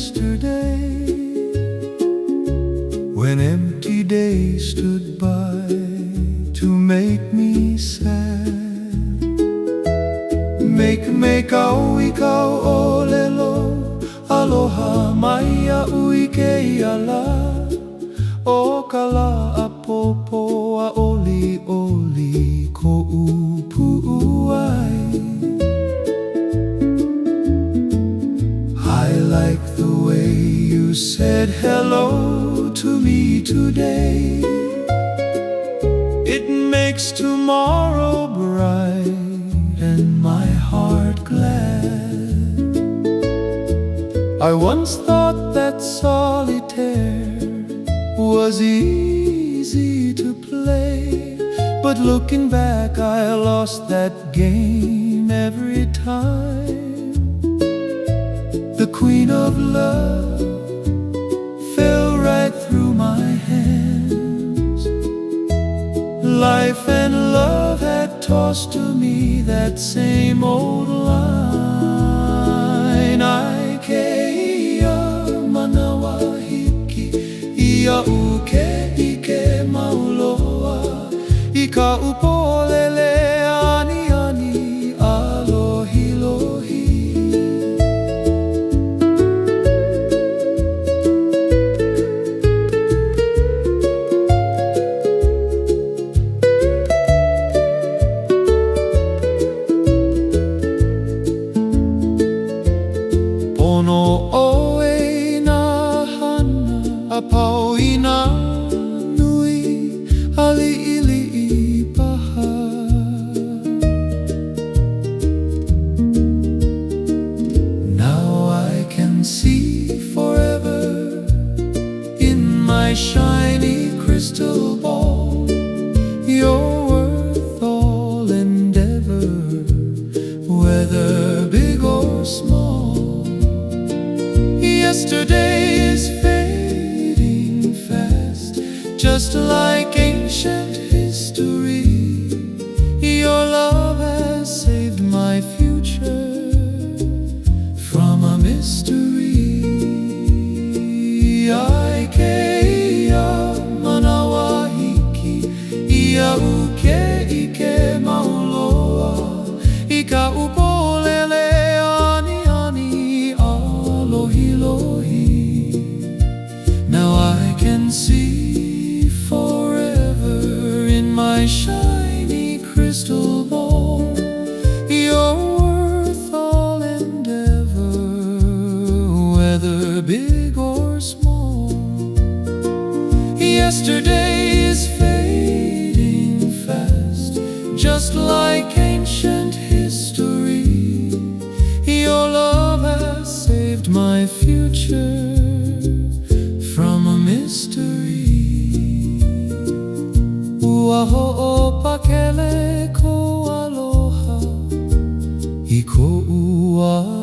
yesterday, when empty days stood by to make me sad. Make au ikaw o lelo, aloha mai au ike ala, o kala a popo a oli oli ko upu ai. I like the way you said hello to me today. It makes tomorrow bright and my heart glad. I once thought that solitaire was easy to play, but looking back I lost that game every time. The queen of love fell right through my hands. Life and love had tossed to me that same old line. Ia manawa hiki, ia uke ike mauloa, ika upolele ani ani alohi lohi. Pono oe na hana, a pau i nā nui, ali ili I paha. Now I can see forever in my shiny crystal ball, you're worth all endeavor, whether big or small. Yesterday is fading fast, just like ancient history. Your love has saved my future from a mystery. Ia manawa hiki, ia uke ike mauloa, ika upolele ani ani alohi lohi. Now I can see forever in my shiny crystal ball, you're worth all endeavor, whether big or small. Yesterday is fading fast, just like ancient history. Your love has saved my future from a mystery. Ua ho'opakele ko aloha I ko ua